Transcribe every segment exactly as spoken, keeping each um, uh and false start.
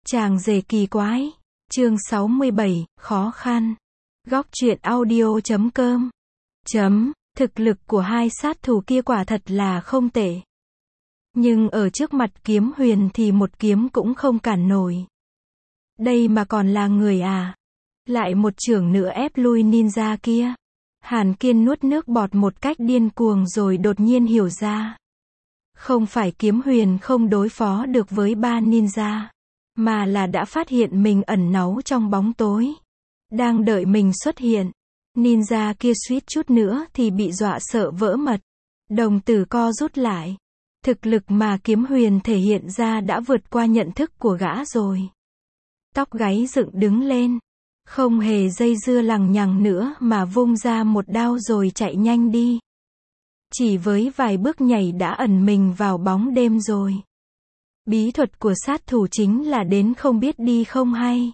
Chàng rể kỳ quái. Chương sáu mươi bảy, khó khăn. Góc truyện audio chấm com. Chấm, thực lực của hai sát thủ kia quả thật là không tệ. Nhưng ở trước mặt Kiếm Huyền thì một kiếm cũng không cản nổi. Đây mà còn là người à? Lại một chưởng nữa ép lui ninja kia. Hàn Kiên nuốt nước bọt một cách điên cuồng rồi đột nhiên hiểu ra. Không phải Kiếm Huyền không đối phó được với ba ninja, mà là đã phát hiện mình ẩn náu trong bóng tối, đang đợi mình xuất hiện. Ninja kia suýt chút nữa thì bị dọa sợ vỡ mật. Đồng tử co rút lại. Thực lực mà Kiếm Huyền thể hiện ra đã vượt qua nhận thức của gã rồi. Tóc gáy dựng đứng lên. Không hề dây dưa lằng nhằng nữa mà vung ra một đao rồi chạy nhanh đi. Chỉ với vài bước nhảy đã ẩn mình vào bóng đêm rồi. Bí thuật của sát thủ chính là đến không biết đi không hay.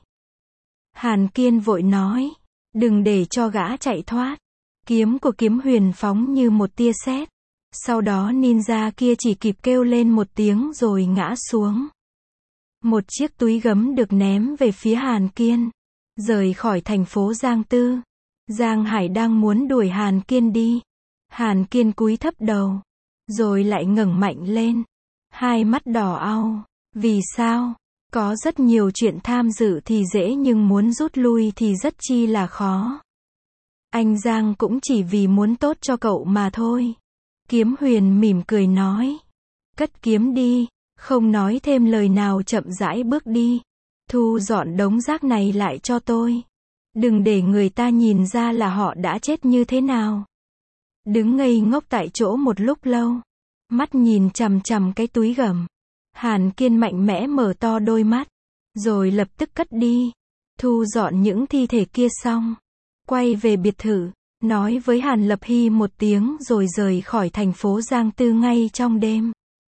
Hàn Kiên vội nói, đừng để cho gã chạy thoát. Kiếm của Kiếm Huyền phóng như một tia sét. Sau đó ninja kia chỉ kịp kêu lên một tiếng rồi ngã xuống. Một chiếc túi gấm được ném về phía Hàn Kiên. Rời khỏi thành phố Giang Tư. Giang Hải đang muốn đuổi Hàn Kiên đi. Hàn Kiên cúi thấp đầu. Rồi lại ngẩng mạnh lên. Hai mắt đỏ au. Vì sao? Có rất nhiều chuyện tham dự thì dễ nhưng muốn rút lui thì rất chi là khó. Anh Giang cũng chỉ vì muốn tốt cho cậu mà thôi. Kiếm Huyền mỉm cười nói. Cất kiếm đi. Không nói thêm lời nào chậm rãi bước đi. Thu dọn đống rác này lại cho tôi. Đừng để người ta nhìn ra là họ đã chết như thế nào. Đứng ngây ngốc tại chỗ một lúc lâu. Mắt nhìn chằm chằm cái túi gấm. Hàn Kiên mạnh mẽ mở to đôi mắt. Rồi lập tức cất đi. Thu dọn những thi thể kia xong. Quay về biệt thự. Nói với Hàn Lập Hy một tiếng rồi rời khỏi thành phố Giang Tư ngay trong đêm.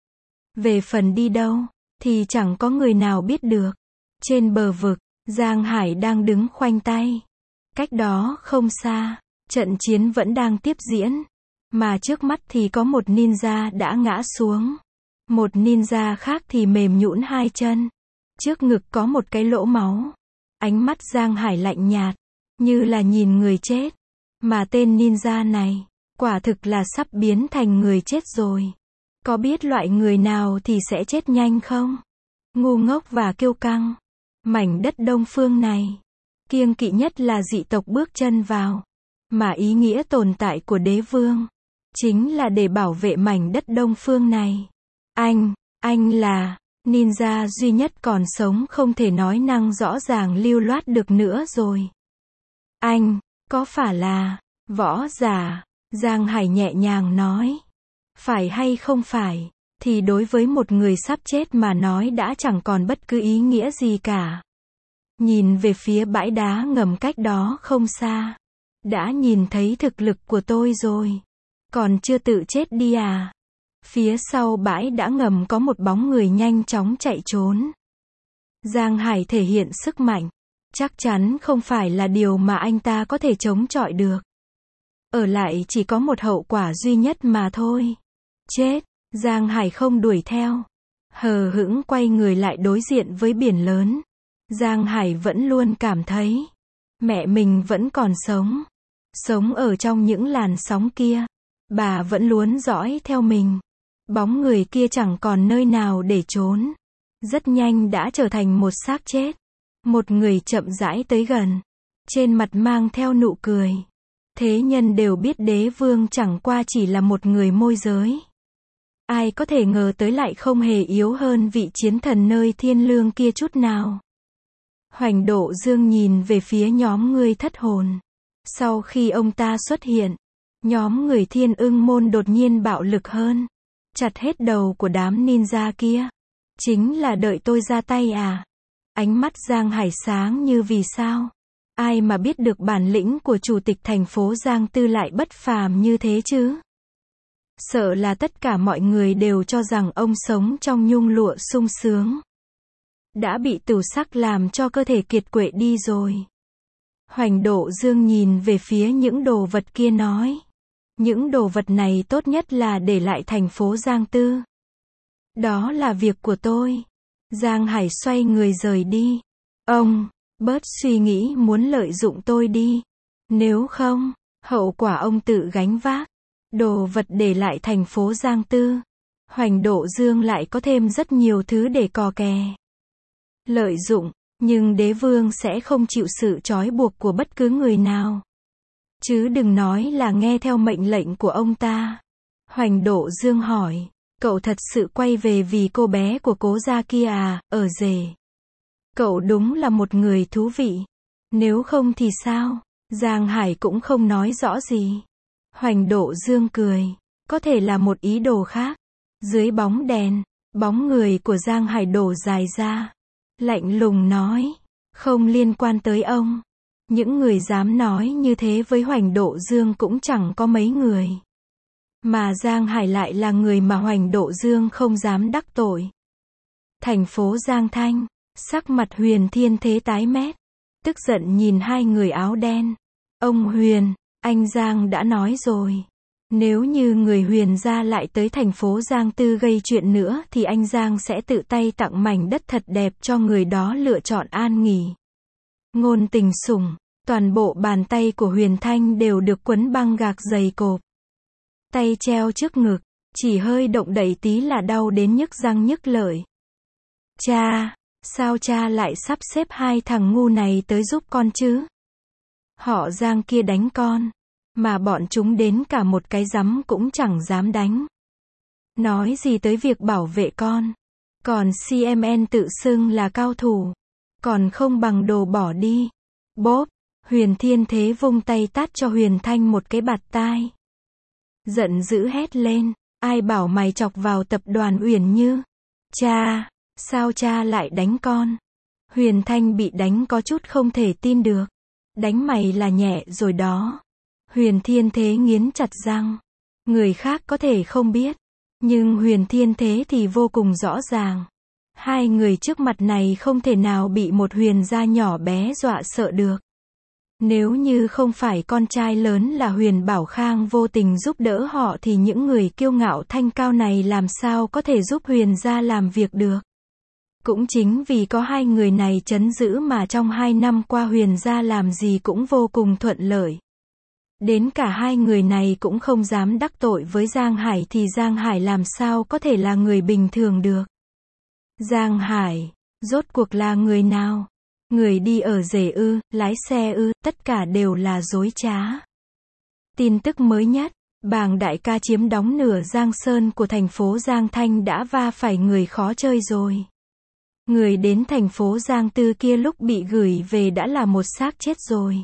Về phần đi đâu, thì chẳng có người nào biết được. Trên bờ vực, Giang Hải đang đứng khoanh tay. Cách đó không xa, trận chiến vẫn đang tiếp diễn. Mà trước mắt thì có một ninja đã ngã xuống. Một ninja khác thì mềm nhũn hai chân. Trước ngực có một cái lỗ máu. Ánh mắt Giang Hải lạnh nhạt, như là nhìn người chết. Mà tên ninja này, quả thực là sắp biến thành người chết rồi. Có biết loại người nào thì sẽ chết nhanh không? Ngu ngốc và kiêu căng. Mảnh đất Đông Phương này, kiêng kỵ nhất là dị tộc bước chân vào. Mà ý nghĩa tồn tại của đế vương, chính là để bảo vệ mảnh đất Đông Phương này. Anh, anh là, ninja duy nhất còn sống không thể nói năng rõ ràng lưu loát được nữa rồi. Anh, có phải là, võ giả? Giang Hải nhẹ nhàng nói. Phải hay không phải, thì đối với một người sắp chết mà nói đã chẳng còn bất cứ ý nghĩa gì cả. Nhìn về phía bãi đá ngầm cách đó không xa. Đã nhìn thấy thực lực của tôi rồi. Còn chưa tự chết đi à? Phía sau bãi đá ngầm có một bóng người nhanh chóng chạy trốn. Giang Hải thể hiện sức mạnh. Chắc chắn không phải là điều mà anh ta có thể chống chọi được. Ở lại chỉ có một hậu quả duy nhất mà thôi. Chết. Giang Hải không đuổi theo. Hờ hững quay người lại đối diện với biển lớn. Giang Hải vẫn luôn cảm thấy mẹ mình vẫn còn sống. Sống ở trong những làn sóng kia. Bà vẫn luôn dõi theo mình. Bóng người kia chẳng còn nơi nào để trốn. Rất nhanh đã trở thành một xác chết. Một người chậm rãi tới gần. Trên mặt mang theo nụ cười. Thế nhân đều biết đế vương chẳng qua chỉ là một người môi giới. Ai có thể ngờ tới lại không hề yếu hơn vị chiến thần nơi thiên lương kia chút nào. Hoành Độ Dương nhìn về phía nhóm người thất hồn. Sau khi ông ta xuất hiện, nhóm người Thiên Ưng Môn đột nhiên bạo lực hơn. Chặt hết đầu của đám ninja kia. Chính là đợi tôi ra tay à? Ánh mắt Giang Hải sáng như vì sao? Ai mà biết được bản lĩnh của chủ tịch thành phố Giang Tư lại bất phàm như thế chứ? Sợ là tất cả mọi người đều cho rằng ông sống trong nhung lụa sung sướng. Đã bị tửu sắc làm cho cơ thể kiệt quệ đi rồi. Hoành Độ Dương nhìn về phía những đồ vật kia nói. Những đồ vật này tốt nhất là để lại thành phố Giang Tư. Đó là việc của tôi. Giang Hải xoay người rời đi. Ông, bớt suy nghĩ muốn lợi dụng tôi đi. Nếu không, hậu quả ông tự gánh vác. Đồ vật để lại thành phố Giang Tư. Hoành Độ Dương lại có thêm rất nhiều thứ để cò kè. Lợi dụng, nhưng đế vương sẽ không chịu sự trói buộc của bất cứ người nào. Chứ đừng nói là nghe theo mệnh lệnh của ông ta. Hoành Độ Dương hỏi, cậu thật sự quay về vì cô bé của Cố gia kia à, ở rể. Cậu đúng là một người thú vị. Nếu không thì sao? Giang Hải cũng không nói rõ gì. Hoành Độ Dương cười, có thể là một ý đồ khác. Dưới bóng đèn, bóng người của Giang Hải đổ dài ra. Lạnh lùng nói, không liên quan tới ông. Những người dám nói như thế với Hoành Độ Dương cũng chẳng có mấy người. Mà Giang Hải lại là người mà Hoành Độ Dương không dám đắc tội. Thành phố Giang Thanh, sắc mặt Huyền Thiên Thế tái mét, tức giận nhìn hai người áo đen. Ông Huyền, anh Giang đã nói rồi. Nếu như người Huyền gia lại tới thành phố Giang Tư gây chuyện nữa thì anh Giang sẽ tự tay tặng mảnh đất thật đẹp cho người đó lựa chọn an nghỉ. Ngôn Tình Sủng, toàn bộ bàn tay của Huyền Thanh đều được quấn băng gạc dày cộp. Tay treo trước ngực, chỉ hơi động đậy tí là đau đến nhức răng nhức lợi. Cha, sao cha lại sắp xếp hai thằng ngu này tới giúp con chứ? Họ Giang kia đánh con, mà bọn chúng đến cả một cái rắm cũng chẳng dám đánh. Nói gì tới việc bảo vệ con. Còn xê em en tự xưng là cao thủ, còn không bằng đồ bỏ đi. Bốp, Huyền Thiên Thế vung tay tát cho Huyền Thanh một cái bạt tai. Giận dữ hét lên, ai bảo mày chọc vào tập đoàn Uyển Như? Cha, sao cha lại đánh con? Huyền Thanh bị đánh có chút không thể tin được. Đánh mày là nhẹ rồi đó. Huyền Thiên Thế nghiến chặt răng. Người khác có thể không biết, nhưng Huyền Thiên Thế thì vô cùng rõ ràng. Hai người trước mặt này không thể nào bị một huyền gia nhỏ bé dọa sợ được. Nếu như không phải con trai lớn là Huyền Bảo Khang vô tình giúp đỡ họ thì những người kiêu ngạo thanh cao này làm sao có thể giúp Huyền gia làm việc được. Cũng chính vì có hai người này trấn giữ mà trong hai năm qua Huyền gia làm gì cũng vô cùng thuận lợi. Đến cả hai người này cũng không dám đắc tội với Giang Hải thì Giang Hải làm sao có thể là người bình thường được. Giang Hải, rốt cuộc là người nào? Người đi ở rể ư, lái xe ư, tất cả đều là dối trá. Tin tức mới nhất, Bàng đại ca chiếm đóng nửa Giang Sơn của thành phố Giang Thanh đã va phải người khó chơi rồi. Người đến thành phố Giang Tư kia lúc bị gửi về đã là một xác chết rồi.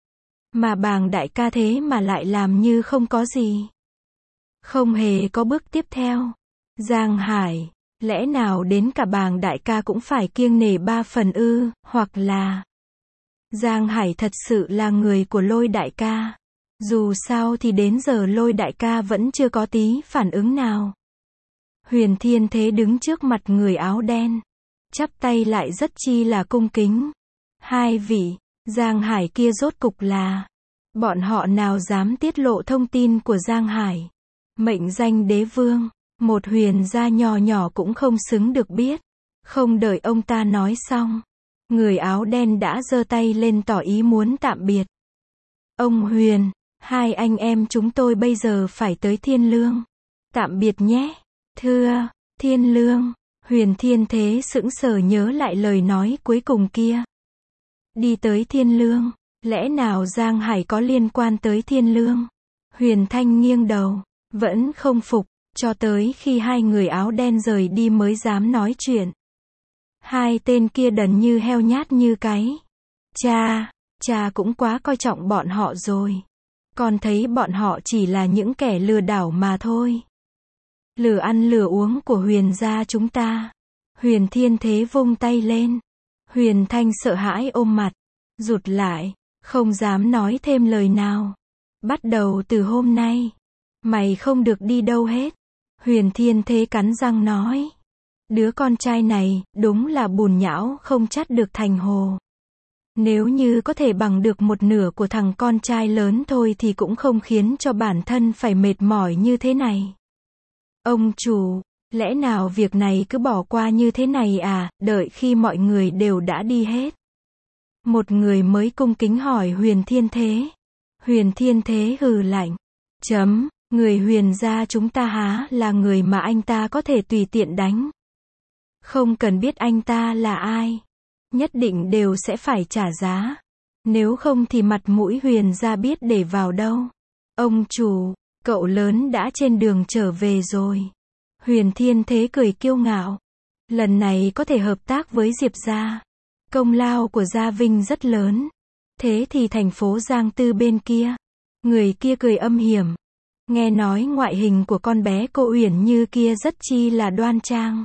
Mà Bàng đại ca thế mà lại làm như không có gì. Không hề có bước tiếp theo. Giang Hải, lẽ nào đến cả Bàng đại ca cũng phải kiêng nể ba phần ư, hoặc là Giang Hải thật sự là người của Lôi đại ca. Dù sao thì đến giờ Lôi đại ca vẫn chưa có tí phản ứng nào. Huyền Thiên Thế đứng trước mặt người áo đen, chắp tay lại rất chi là cung kính. Hai vị, Giang Hải kia rốt cục là, bọn họ nào dám tiết lộ thông tin của Giang Hải. Mệnh danh đế vương, một huyền gia nhỏ nhỏ cũng không xứng được biết. Không đợi ông ta nói xong, người áo đen đã giơ tay lên tỏ ý muốn tạm biệt. Ông Huyền, hai anh em chúng tôi bây giờ phải tới Thiên Lương. Tạm biệt nhé. Thưa, Thiên Lương. Huyền Thiên Thế sững sờ nhớ lại lời nói cuối cùng kia. Đi tới Thiên Lương, lẽ nào Giang Hải có liên quan tới Thiên Lương? Huyền Thanh nghiêng đầu, vẫn không phục, cho tới khi hai người áo đen rời đi mới dám nói chuyện. Hai tên kia đần như heo nhát như cái. Cha, cha cũng quá coi trọng bọn họ rồi. Con thấy bọn họ chỉ là những kẻ lừa đảo mà thôi. Lừa ăn lừa uống của Huyền gia chúng ta. Huyền Thiên Thế vung tay lên. Huyền Thanh sợ hãi ôm mặt, rụt lại, không dám nói thêm lời nào. Bắt đầu từ hôm nay, mày không được đi đâu hết. Huyền Thiên Thế cắn răng nói. Đứa con trai này, đúng là bùn nhão không chắt được thành hồ. Nếu như có thể bằng được một nửa của thằng con trai lớn thôi thì cũng không khiến cho bản thân phải mệt mỏi như thế này. Ông chủ, Lẽ nào việc này cứ bỏ qua như thế này à, đợi khi mọi người đều đã đi hết. Một người mới cung kính hỏi Huyền Thiên Thế. Huyền Thiên Thế hừ lạnh. Chấm, người Huyền gia chúng ta há là người mà anh ta có thể tùy tiện đánh. Không cần biết anh ta là ai. Nhất định đều sẽ phải trả giá. Nếu không thì mặt mũi Huyền gia biết để vào đâu. Ông chủ, cậu lớn đã trên đường trở về rồi. Huyền Thiên Thế cười kiêu ngạo. Lần này có thể hợp tác với Diệp gia. Công lao của Gia Vinh rất lớn. Thế thì thành phố Giang Tư bên kia. Người kia cười âm hiểm. Nghe nói ngoại hình của con bé cô Uyển Như kia rất chi là đoan trang.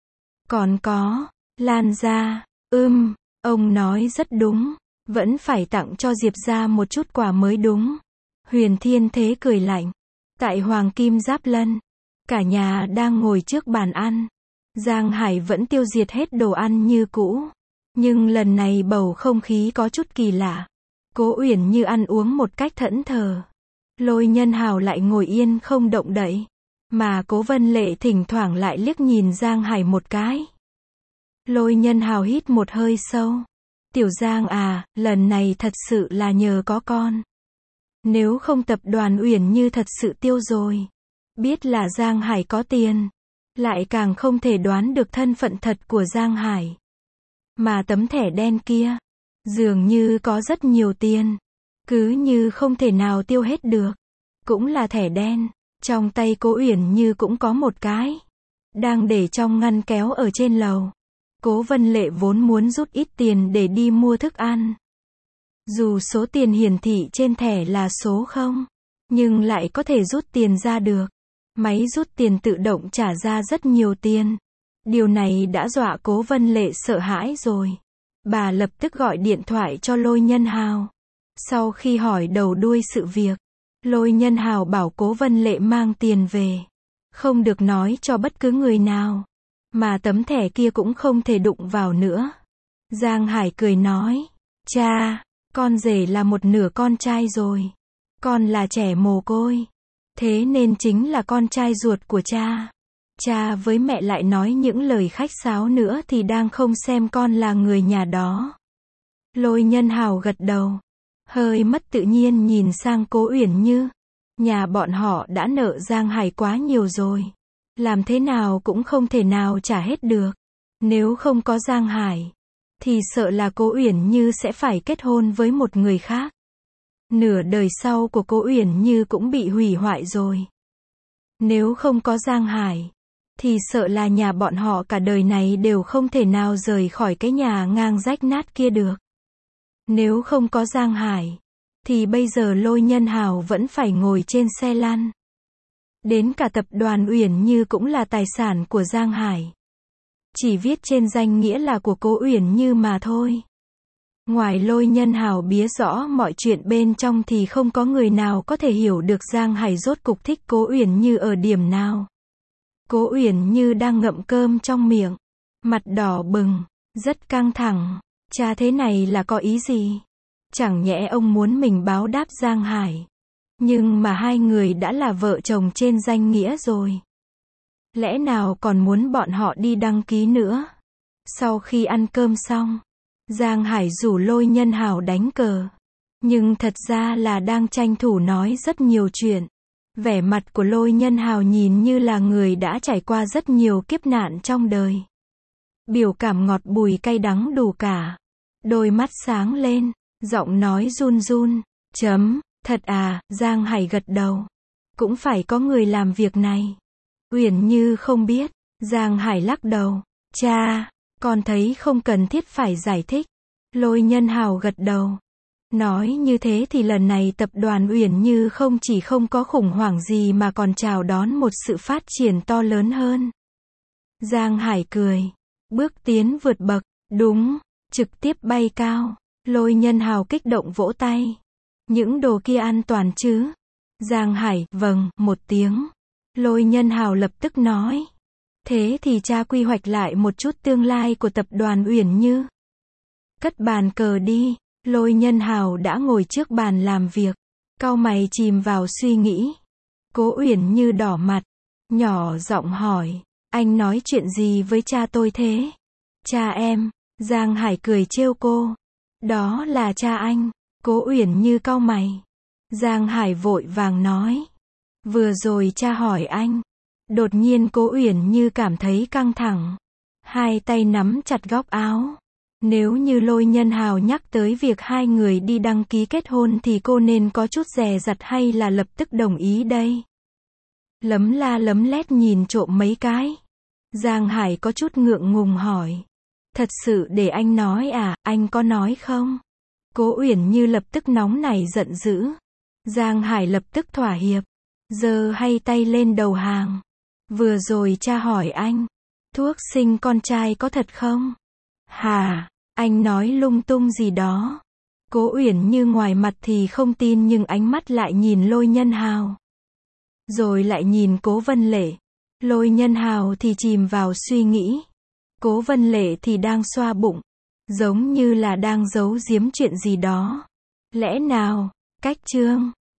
Còn có, Lan gia, ưm, ông nói rất đúng. Vẫn phải tặng cho Diệp gia một chút quà mới đúng. Huyền Thiên Thế cười lạnh. Tại Hoàng Kim Giáp Lân, cả nhà đang ngồi trước bàn ăn. Giang Hải vẫn tiêu diệt hết đồ ăn như cũ. Nhưng lần này bầu không khí có chút kỳ lạ. Cố Uyển Như ăn uống một cách thẫn thờ. Lôi Nhân Hào lại ngồi yên không động đậy. Mà Cố Vân Lệ thỉnh thoảng lại liếc nhìn Giang Hải một cái. Lôi Nhân Hào hít một hơi sâu. Tiểu Giang à, lần này thật sự là nhờ có con. Nếu không tập đoàn Uyển Như thật sự tiêu rồi. Biết là Giang Hải có tiền. Lại càng không thể đoán được thân phận thật của Giang Hải. Mà tấm thẻ đen kia, dường như có rất nhiều tiền. Cứ như không thể nào tiêu hết được. Cũng là thẻ đen. Trong tay Cố Uyển Như cũng có một cái. Đang để trong ngăn kéo ở trên lầu. Cố Vân Lệ vốn muốn rút ít tiền để đi mua thức ăn. Dù số tiền hiển thị trên thẻ là số không, nhưng lại có thể rút tiền ra được. Máy rút tiền tự động trả ra rất nhiều tiền. Điều này đã dọa Cố Vân Lệ sợ hãi rồi. Bà lập tức gọi điện thoại cho Lôi Nhân Hào. Sau khi hỏi đầu đuôi sự việc, Lôi Nhân Hào bảo Cố Vân Lệ mang tiền về. Không được nói cho bất cứ người nào. Mà tấm thẻ kia cũng không thể đụng vào nữa. Giang Hải cười nói. Cha, con rể là một nửa con trai rồi. Con là trẻ mồ côi. Thế nên chính là con trai ruột của cha. Cha với mẹ lại nói những lời khách sáo nữa thì đang không xem con là người nhà đó. Lôi Nhân Hào gật đầu. Hơi mất tự nhiên nhìn sang Cố Uyển Như. Nhà bọn họ đã nợ Giang Hải quá nhiều rồi. Làm thế nào cũng không thể nào trả hết được. Nếu không có Giang Hải, thì sợ là Cố Uyển Như sẽ phải kết hôn với một người khác. Nửa đời sau của Cố Uyển Như cũng bị hủy hoại rồi. Nếu không có Giang Hải, thì sợ là nhà bọn họ cả đời này đều không thể nào rời khỏi cái nhà ngang rách nát kia được. Nếu không có Giang Hải, thì bây giờ Lôi Nhân Hào vẫn phải ngồi trên xe lăn. Đến cả tập đoàn Uyển Như cũng là tài sản của Giang Hải. Chỉ viết trên danh nghĩa là của Cố Uyển Như mà thôi. Ngoài Lôi Nhân Hào biết rõ mọi chuyện bên trong thì không có người nào có thể hiểu được Giang Hải rốt cục thích Cố Uyển Như ở điểm nào. Cố Uyển Như đang ngậm cơm trong miệng, mặt đỏ bừng, rất căng thẳng. Cha thế này là có ý gì? Chẳng nhẽ ông muốn mình báo đáp Giang Hải? Nhưng mà hai người đã là vợ chồng trên danh nghĩa rồi. Lẽ nào còn muốn bọn họ đi đăng ký nữa? Sau khi ăn cơm xong, Giang Hải rủ Lôi Nhân Hào đánh cờ. Nhưng thật ra là đang tranh thủ nói rất nhiều chuyện. Vẻ mặt của Lôi Nhân Hào nhìn như là người đã trải qua rất nhiều kiếp nạn trong đời. Biểu cảm ngọt bùi cay đắng đủ cả. Đôi mắt sáng lên, giọng nói run run. Chấm, thật à, Giang Hải gật đầu. Cũng phải có người làm việc này. Uyển Như không biết. Giang Hải lắc đầu. Cha, con thấy không cần thiết phải giải thích. Lôi Nhân Hào gật đầu. Nói như thế thì lần này tập đoàn Uyển Như không chỉ không có khủng hoảng gì mà còn chào đón một sự phát triển to lớn hơn. Giang Hải cười. Bước tiến vượt bậc. Đúng. Trực tiếp bay cao. Lôi Nhân Hào kích động vỗ tay. Những đồ kia an toàn chứ? Giang Hải, vâng, một tiếng. Lôi Nhân Hào lập tức nói. Thế thì cha quy hoạch lại một chút tương lai của tập đoàn Uyển Như. Cất bàn cờ đi. Lôi Nhân Hào đã ngồi trước bàn làm việc. Cau mày chìm vào suy nghĩ. Cố Uyển Như đỏ mặt. Nhỏ giọng hỏi. Anh nói chuyện gì với cha tôi thế? Cha em, Giang Hải cười trêu cô. Đó là cha anh. Cố Uyển Như cau mày. Giang Hải vội vàng nói. Vừa rồi cha hỏi anh. Đột nhiên Cố Uyển Như cảm thấy căng thẳng. Hai tay nắm chặt góc áo. Nếu như Lôi Nhân Hào nhắc tới việc hai người đi đăng ký kết hôn thì cô nên có chút dè dặt hay là lập tức đồng ý đây? Lấm la lấm lét nhìn trộm mấy cái. Giang Hải có chút ngượng ngùng hỏi. Thật sự để anh nói à, anh có nói không? Cố Uyển Như lập tức nóng nảy giận dữ. Giang Hải lập tức thỏa hiệp. Giơ hay tay lên đầu hàng. Vừa rồi cha hỏi anh. Thuốc sinh con trai có thật không? Hả? Anh nói lung tung gì đó. Cố Uyển Như ngoài mặt thì không tin nhưng ánh mắt lại nhìn Lôi Nhân Hào. Rồi lại nhìn Cố Vân Lệ. Lôi Nhân Hào thì chìm vào suy nghĩ. Cố Vân Lệ thì đang xoa bụng. Giống như là đang giấu giếm chuyện gì đó. Lẽ nào, cách chương